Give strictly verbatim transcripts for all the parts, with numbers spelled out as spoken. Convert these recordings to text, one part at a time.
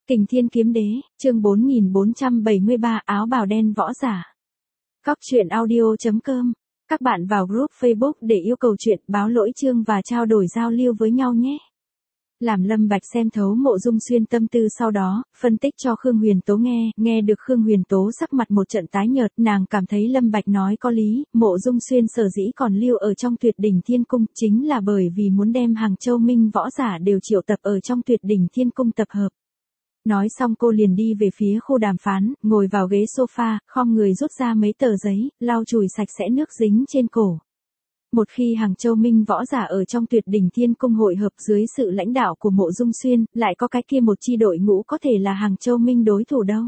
Kình Thiên Kiếm Đế, chương bốn nghìn bốn trăm bảy mươi ba áo bào đen võ giả. Cóc truyện audio chấm com. Các bạn vào group Facebook để yêu cầu chuyện, báo lỗi chương và trao đổi giao lưu với nhau nhé. Làm Lâm Bạch xem thấu Mộ Dung Xuyên tâm tư sau đó, phân tích cho Khương Huyền Tố nghe, nghe được Khương Huyền Tố sắc mặt một trận tái nhợt, nàng cảm thấy Lâm Bạch nói có lý, Mộ Dung Xuyên sở dĩ còn lưu ở trong Tuyệt Đỉnh Thiên Cung, chính là bởi vì muốn đem Hàng Châu Minh võ giả đều triệu tập ở trong Tuyệt Đỉnh Thiên Cung tập hợp. Nói xong cô liền đi về phía khu đàm phán, ngồi vào ghế sofa, khom người rút ra mấy tờ giấy, lau chùi sạch sẽ nước dính trên cổ. Một khi Hàng Châu Minh võ giả ở trong Tuyệt Đỉnh Thiên Cung hội hợp dưới sự lãnh đạo của Mộ Dung Xuyên, lại có cái kia một chi đội ngũ có thể là Hàng Châu Minh đối thủ đâu.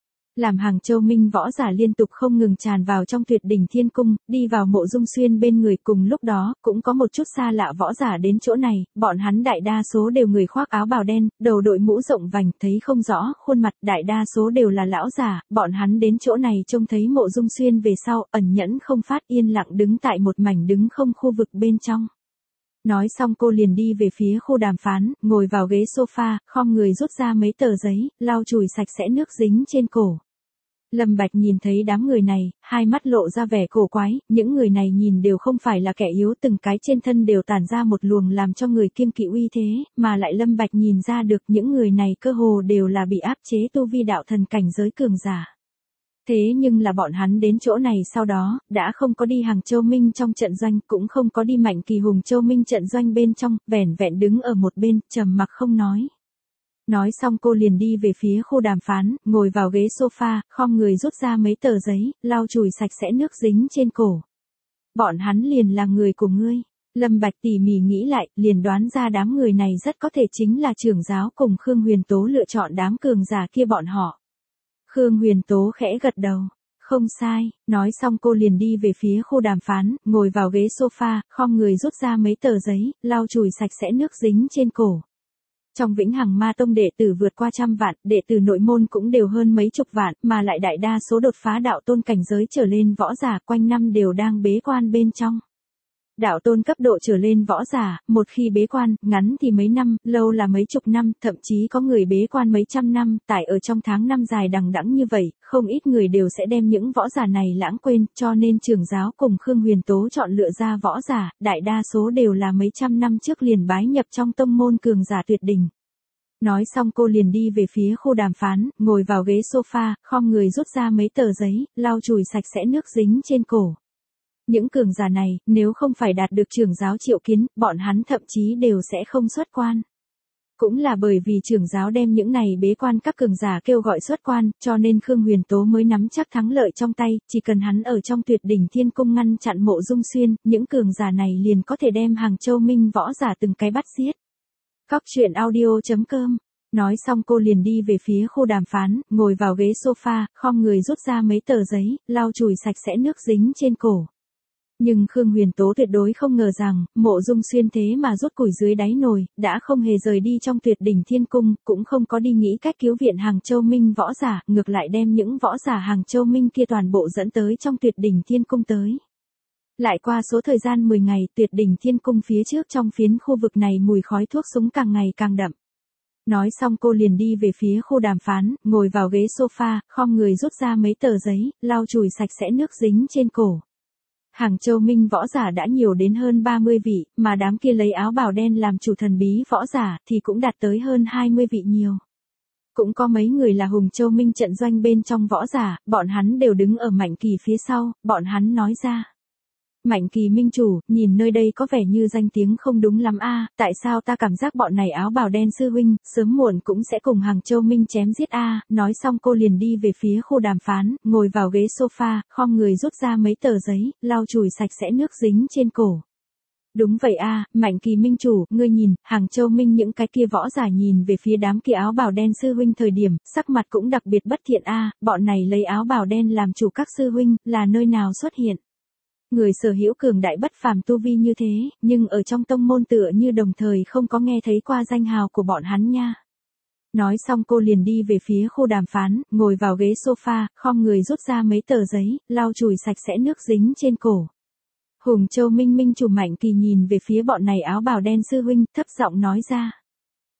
Làm Hàng Châu Minh võ giả liên tục không ngừng tràn vào trong Tuyệt Đỉnh Thiên Cung, đi vào Mộ Dung Xuyên bên người, cùng lúc đó, cũng có một chút xa lạ võ giả đến chỗ này, bọn hắn đại đa số đều người khoác áo bào đen, đầu đội mũ rộng vành, thấy không rõ khuôn mặt, đại đa số đều là lão giả, bọn hắn đến chỗ này trông thấy Mộ Dung Xuyên về sau, ẩn nhẫn không phát, yên lặng đứng tại một mảnh đứng không khu vực bên trong. Nói xong cô liền đi về phía khu đàm phán, ngồi vào ghế sofa, khom người rút ra mấy tờ giấy, lau chùi sạch sẽ nước dính trên cổ. Lâm Bạch nhìn thấy đám người này, hai mắt lộ ra vẻ cổ quái, những người này nhìn đều không phải là kẻ yếu, từng cái trên thân đều tản ra một luồng làm cho người kiêng kỵ uy thế, mà lại Lâm Bạch nhìn ra được những người này cơ hồ đều là bị áp chế tu vi đạo thần cảnh giới cường giả. Thế nhưng là bọn hắn đến chỗ này sau đó, đã không có đi Hàng Châu Minh trong trận doanh, cũng không có đi Mạnh Kỳ Hùng Châu Minh trận doanh bên trong, vẻn vẹn đứng ở một bên, trầm mặc không nói. Nói xong cô liền đi về phía khu đàm phán, ngồi vào ghế sofa, khom người rút ra mấy tờ giấy, lau chùi sạch sẽ nước dính trên cổ. Bọn hắn liền là người của ngươi. Lâm Bạch tỉ mỉ nghĩ lại, liền đoán ra đám người này rất có thể chính là trưởng giáo cùng Khương Huyền Tố lựa chọn đám cường giả kia bọn họ. Khương Huyền Tố khẽ gật đầu. Không sai, nói xong cô liền đi về phía khu đàm phán, ngồi vào ghế sofa, khom người rút ra mấy tờ giấy, lau chùi sạch sẽ nước dính trên cổ. Trong Vĩnh Hằng Ma Tông đệ tử vượt qua trăm vạn, đệ tử nội môn cũng đều hơn mấy chục vạn, mà lại đại đa số đột phá đạo tôn cảnh giới trở lên võ giả quanh năm đều đang bế quan bên trong. Đạo tôn cấp độ trở lên võ giả, một khi bế quan, ngắn thì mấy năm, lâu là mấy chục năm, thậm chí có người bế quan mấy trăm năm, tại ở trong tháng năm dài đằng đẵng như vậy, không ít người đều sẽ đem những võ giả này lãng quên, cho nên trưởng giáo cùng Khương Huyền Tố chọn lựa ra võ giả, đại đa số đều là mấy trăm năm trước liền bái nhập trong tông môn cường giả tuyệt đỉnh. Nói xong cô liền đi về phía khu đàm phán, ngồi vào ghế sofa, khom người rút ra mấy tờ giấy, lau chùi sạch sẽ nước dính trên cổ. Những cường giả này, nếu không phải đạt được trưởng giáo triệu kiến, bọn hắn thậm chí đều sẽ không xuất quan. Cũng là bởi vì trưởng giáo đem những này bế quan các cường giả kêu gọi xuất quan, cho nên Khương Huyền Tố mới nắm chắc thắng lợi trong tay, chỉ cần hắn ở trong Tuyệt Đỉnh Thiên Cung ngăn chặn Mộ Dung Xuyên, những cường giả này liền có thể đem Hàng Châu Minh võ giả từng cái bắt giết. Cóc truyện audio chấm com. Nói xong cô liền đi về phía khu đàm phán, ngồi vào ghế sofa, khom người rút ra mấy tờ giấy, lau chùi sạch sẽ nước dính trên cổ. Nhưng Khương Huyền Tố tuyệt đối không ngờ rằng, Mộ Dung Xuyên thế mà rút củi dưới đáy nồi, đã không hề rời đi trong Tuyệt Đỉnh Thiên Cung, cũng không có đi nghĩ cách cứu viện Hàng Châu Minh võ giả, ngược lại đem những võ giả Hàng Châu Minh kia toàn bộ dẫn tới trong Tuyệt Đỉnh Thiên Cung tới. Lại qua số thời gian mười ngày, Tuyệt Đỉnh Thiên Cung phía trước trong phiến khu vực này mùi khói thuốc súng càng ngày càng đậm. Nói xong cô liền đi về phía khu đàm phán, ngồi vào ghế sofa, khom người rút ra mấy tờ giấy, lau chùi sạch sẽ nước dính trên cổ. Hàng Châu Minh võ giả đã nhiều đến hơn ba mươi vị, mà đám kia lấy áo bào đen làm chủ thần bí võ giả thì cũng đạt tới hơn hai mươi vị nhiều. Cũng có mấy người là Hùng Châu Minh trận doanh bên trong võ giả, bọn hắn đều đứng ở Mạnh Kỳ phía sau, bọn hắn nói ra. Mạnh Kỳ minh chủ, nhìn nơi đây có vẻ như danh tiếng không đúng lắm a, tại sao ta cảm giác bọn này áo bào đen sư huynh, sớm muộn cũng sẽ cùng Hàng Châu Minh chém giết a. Nói xong cô liền đi về phía khu đàm phán, ngồi vào ghế sofa, khom người rút ra mấy tờ giấy, lau chùi sạch sẽ nước dính trên cổ. Đúng vậy a, Mạnh Kỳ minh chủ, ngươi nhìn, Hàng Châu Minh những cái kia võ giả nhìn về phía đám kia áo bào đen sư huynh thời điểm, sắc mặt cũng đặc biệt bất thiện a, bọn này lấy áo bào đen làm chủ các sư huynh, là nơi nào xuất hiện? Người sở hữu cường đại bất phàm tu vi như thế, nhưng ở trong tông môn tựa như đồng thời không có nghe thấy qua danh hào của bọn hắn nha. Nói xong cô liền đi về phía khu đàm phán, ngồi vào ghế sofa, khom người rút ra mấy tờ giấy, lau chùi sạch sẽ nước dính trên cổ. Hùng Châu Minh minh chủ Mạnh Kỳ nhìn về phía bọn này áo bào đen sư huynh, thấp giọng nói ra.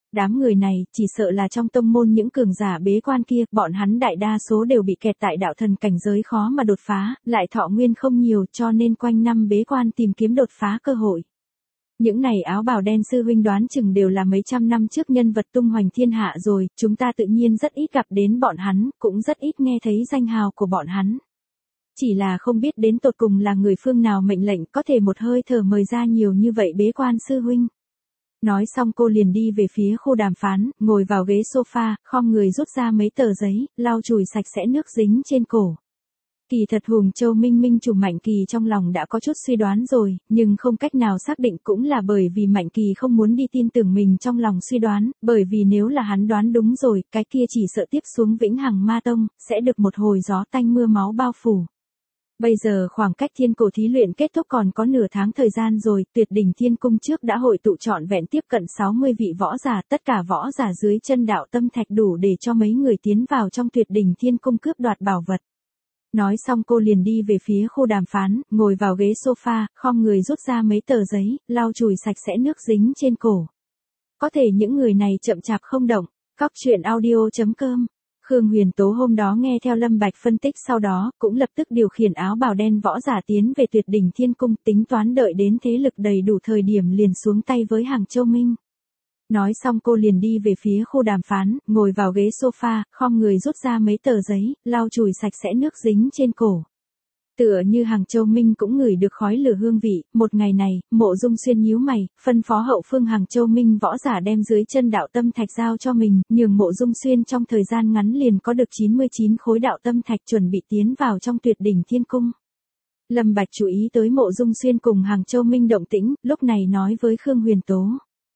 Đám người này, chỉ sợ là trong tông môn những cường giả bế quan kia, bọn hắn đại đa số đều bị kẹt tại đạo thần cảnh giới khó mà đột phá, lại thọ nguyên không nhiều cho nên quanh năm bế quan tìm kiếm đột phá cơ hội. Những này áo bào đen sư huynh đoán chừng đều là mấy trăm năm trước nhân vật tung hoành thiên hạ rồi, chúng ta tự nhiên rất ít gặp đến bọn hắn, cũng rất ít nghe thấy danh hào của bọn hắn. Chỉ là không biết đến tột cùng là người phương nào mệnh lệnh có thể một hơi thở mời ra nhiều như vậy bế quan sư huynh. Nói xong cô liền đi về phía khu đàm phán, ngồi vào ghế sofa, khom người rút ra mấy tờ giấy, lau chùi sạch sẽ nước dính trên cổ. Kỳ thật Hùng Châu Minh Minh chủ Mạnh Kỳ trong lòng đã có chút suy đoán rồi, nhưng không cách nào xác định cũng là bởi vì Mạnh Kỳ không muốn đi tin tưởng mình trong lòng suy đoán, bởi vì nếu là hắn đoán đúng rồi, cái kia chỉ sợ tiếp xuống Vĩnh Hằng Ma Tông, sẽ được một hồi gió tanh mưa máu bao phủ. Bây giờ khoảng cách thiên cổ thí luyện kết thúc còn có nửa tháng thời gian rồi, Tuyệt Đỉnh Thiên Cung trước đã hội tụ trọn vẹn tiếp cận sáu mươi vị võ giả, tất cả võ giả dưới chân đạo tâm thạch đủ để cho mấy người tiến vào trong Tuyệt Đỉnh Thiên Cung cướp đoạt bảo vật. Nói xong cô liền đi về phía khu đàm phán, ngồi vào ghế sofa, khom người rút ra mấy tờ giấy, lau chùi sạch sẽ nước dính trên cổ. Có thể những người này chậm chạp không động. Cóc truyện audio chấm com. Khương Huyền Tố hôm đó nghe theo Lâm Bạch phân tích sau đó, cũng lập tức điều khiển áo bào đen võ giả tiến về Tuyệt Đỉnh Thiên Cung, tính toán đợi đến thế lực đầy đủ thời điểm liền xuống tay với Hàng Châu Minh. Nói xong cô liền đi về phía khu đàm phán, ngồi vào ghế sofa, khom người rút ra mấy tờ giấy, lau chùi sạch sẽ nước dính trên cổ. Tựa như Hàng Châu Minh cũng ngửi được khói lửa hương vị, một ngày này, Mộ Dung Xuyên nhíu mày, phân phó hậu phương Hàng Châu Minh võ giả đem dưới chân đạo tâm thạch giao cho mình, nhường Mộ Dung Xuyên trong thời gian ngắn liền có được chín mươi chín khối đạo tâm thạch chuẩn bị tiến vào trong Tuyệt Đỉnh Thiên Cung. Lâm Bạch chú ý tới Mộ Dung Xuyên cùng Hàng Châu Minh động tĩnh, lúc này nói với Khương Huyền Tố.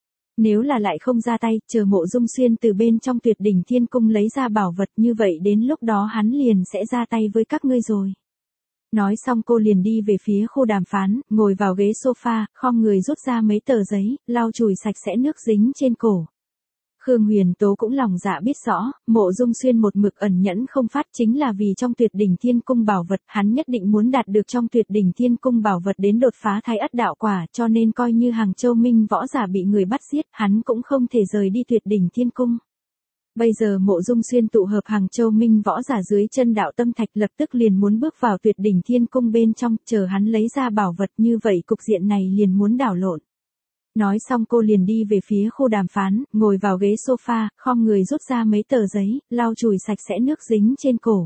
Nếu là lại không ra tay, chờ Mộ Dung Xuyên từ bên trong Tuyệt Đỉnh Thiên Cung lấy ra bảo vật như vậy đến lúc đó hắn liền sẽ ra tay với các ngươi rồi. Nói xong cô liền đi về phía khu đàm phán, ngồi vào ghế sofa, khom người rút ra mấy tờ giấy, lau chùi sạch sẽ nước dính trên cổ. Khương Huyền Tố cũng lòng dạ biết rõ, Mộ Dung Xuyên một mực ẩn nhẫn không phát chính là vì trong Tuyệt Đỉnh Thiên Cung bảo vật, hắn nhất định muốn đạt được trong Tuyệt Đỉnh Thiên Cung bảo vật đến đột phá Thái Ất đạo quả, cho nên coi như Hàng Châu Minh võ giả bị người bắt giết, hắn cũng không thể rời đi Tuyệt Đỉnh Thiên Cung. Bây giờ Mộ Dung Xuyên tụ hợp Hàng Châu Minh võ giả dưới chân đạo tâm thạch lập tức liền muốn bước vào Tuyệt Đỉnh Thiên Cung bên trong, chờ hắn lấy ra bảo vật như vậy cục diện này liền muốn đảo lộn. Nói xong cô liền đi về phía khu đàm phán, ngồi vào ghế sofa, khom người rút ra mấy tờ giấy, lau chùi sạch sẽ nước dính trên cổ.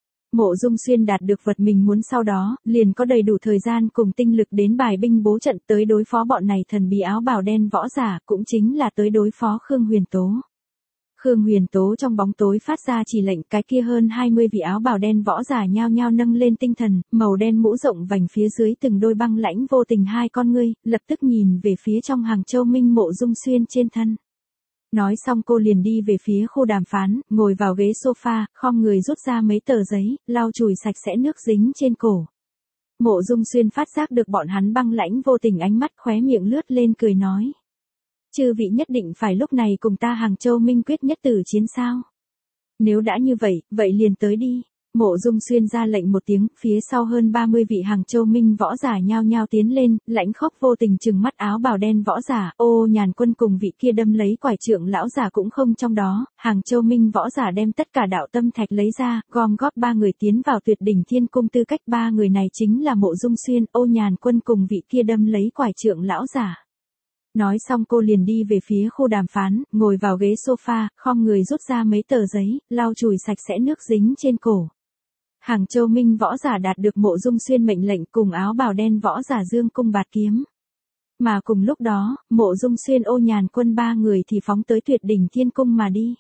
Mộ Dung Xuyên đạt được vật mình muốn sau đó, liền có đầy đủ thời gian cùng tinh lực đến bài binh bố trận tới đối phó bọn này thần bí áo bào đen võ giả, cũng chính là tới đối phó Khương Huyền Tố. Khương Huyền Tố trong bóng tối phát ra chỉ lệnh, cái kia hơn hai mươi vị áo bào đen võ giả nhao nhao nâng lên tinh thần, màu đen mũ rộng vành phía dưới từng đôi băng lãnh vô tình hai con ngươi, lập tức nhìn về phía trong Hàng Châu Minh Mộ Dung Xuyên trên thân. Nói xong cô liền đi về phía khu đàm phán, ngồi vào ghế sofa, khom người rút ra mấy tờ giấy, lau chùi sạch sẽ nước dính trên cổ. Mộ Dung Xuyên phát giác được bọn hắn băng lãnh vô tình ánh mắt, khóe miệng lướt lên cười nói. Chư vị nhất định phải lúc này cùng ta Hàng Châu Minh quyết nhất tử chiến sao? Nếu đã như vậy, vậy liền tới đi. Mộ Dung Xuyên ra lệnh một tiếng, phía sau hơn ba mươi vị Hàng Châu Minh võ giả nhao nhao tiến lên, lãnh khốc vô tình trừng mắt áo bào đen võ giả, Ô Nhàn Quân cùng vị kia đâm lấy quải trượng lão giả cũng không trong đó, Hàng Châu Minh võ giả đem tất cả đạo tâm thạch lấy ra, gom góp ba người tiến vào Tuyệt Đỉnh Thiên Cung, tư cách ba người này chính là Mộ Dung Xuyên, Ô Nhàn Quân cùng vị kia đâm lấy quải trượng lão giả. Nói xong cô liền đi về phía khu đàm phán, ngồi vào ghế sofa, khom người rút ra mấy tờ giấy, lau chùi sạch sẽ nước dính trên cổ. Hàng Châu Minh võ giả đạt được Mộ Dung Xuyên mệnh lệnh cùng áo bào đen võ giả dương cung bạt kiếm. Mà cùng lúc đó, Mộ Dung Xuyên Ô Nhàn Quân ba người thì phóng tới Tuyệt Đỉnh Thiên Cung mà đi.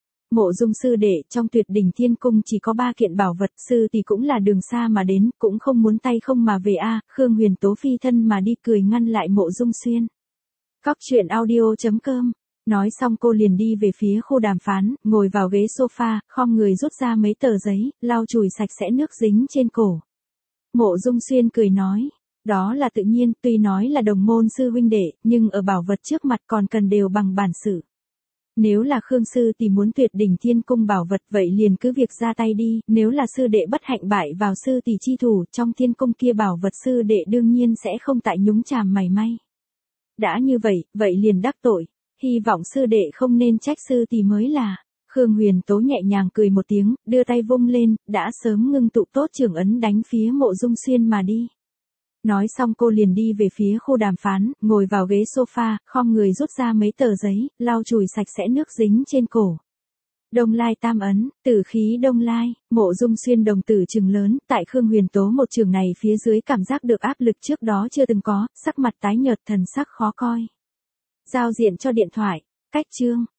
Mộ Dung sư đệ, trong Tuyệt Đỉnh Thiên Cung chỉ có ba kiện bảo vật, sư thì cũng là đường xa mà đến, cũng không muốn tay không mà về a. À, Khương Huyền Tố phi thân mà đi cười ngăn lại Mộ Dung Xuyên. Cóc truyện audio chấm com. Nói xong cô liền đi về phía khu đàm phán, ngồi vào ghế sofa, khom người rút ra mấy tờ giấy, lau chùi sạch sẽ nước dính trên cổ. Mộ Dung Xuyên cười nói, đó là tự nhiên, tuy nói là đồng môn sư huynh đệ, nhưng ở bảo vật trước mặt còn cần đều bằng bản sự. Nếu là Khương sư thì muốn Tuyệt Đỉnh Thiên Cung bảo vật vậy liền cứ việc ra tay đi, nếu là sư đệ bất hạnh bại vào sư tỷ chi thủ, trong thiên cung kia bảo vật sư đệ đương nhiên sẽ không tại nhúng chàm mảy may. Đã như vậy, vậy liền đắc tội. hy vọng sư đệ không nên trách sư tỷ mới là. Khương Huyền Tố nhẹ nhàng cười một tiếng, đưa tay vung lên, đã sớm ngưng tụ tốt trưởng ấn đánh phía Mộ Dung Xuyên mà đi. Nói xong cô liền đi về phía khu đàm phán, ngồi vào ghế sofa, khom người rút ra mấy tờ giấy, lau chùi sạch sẽ nước dính trên cổ. Đông Lai tam ấn, tử khí Đông Lai, Mộ Dung Xuyên đồng tử trừng lớn, tại Khương Huyền Tố một trường này phía dưới cảm giác được áp lực trước đó chưa từng có, sắc mặt tái nhợt thần sắc khó coi. Giao diện cho điện thoại, cách chương.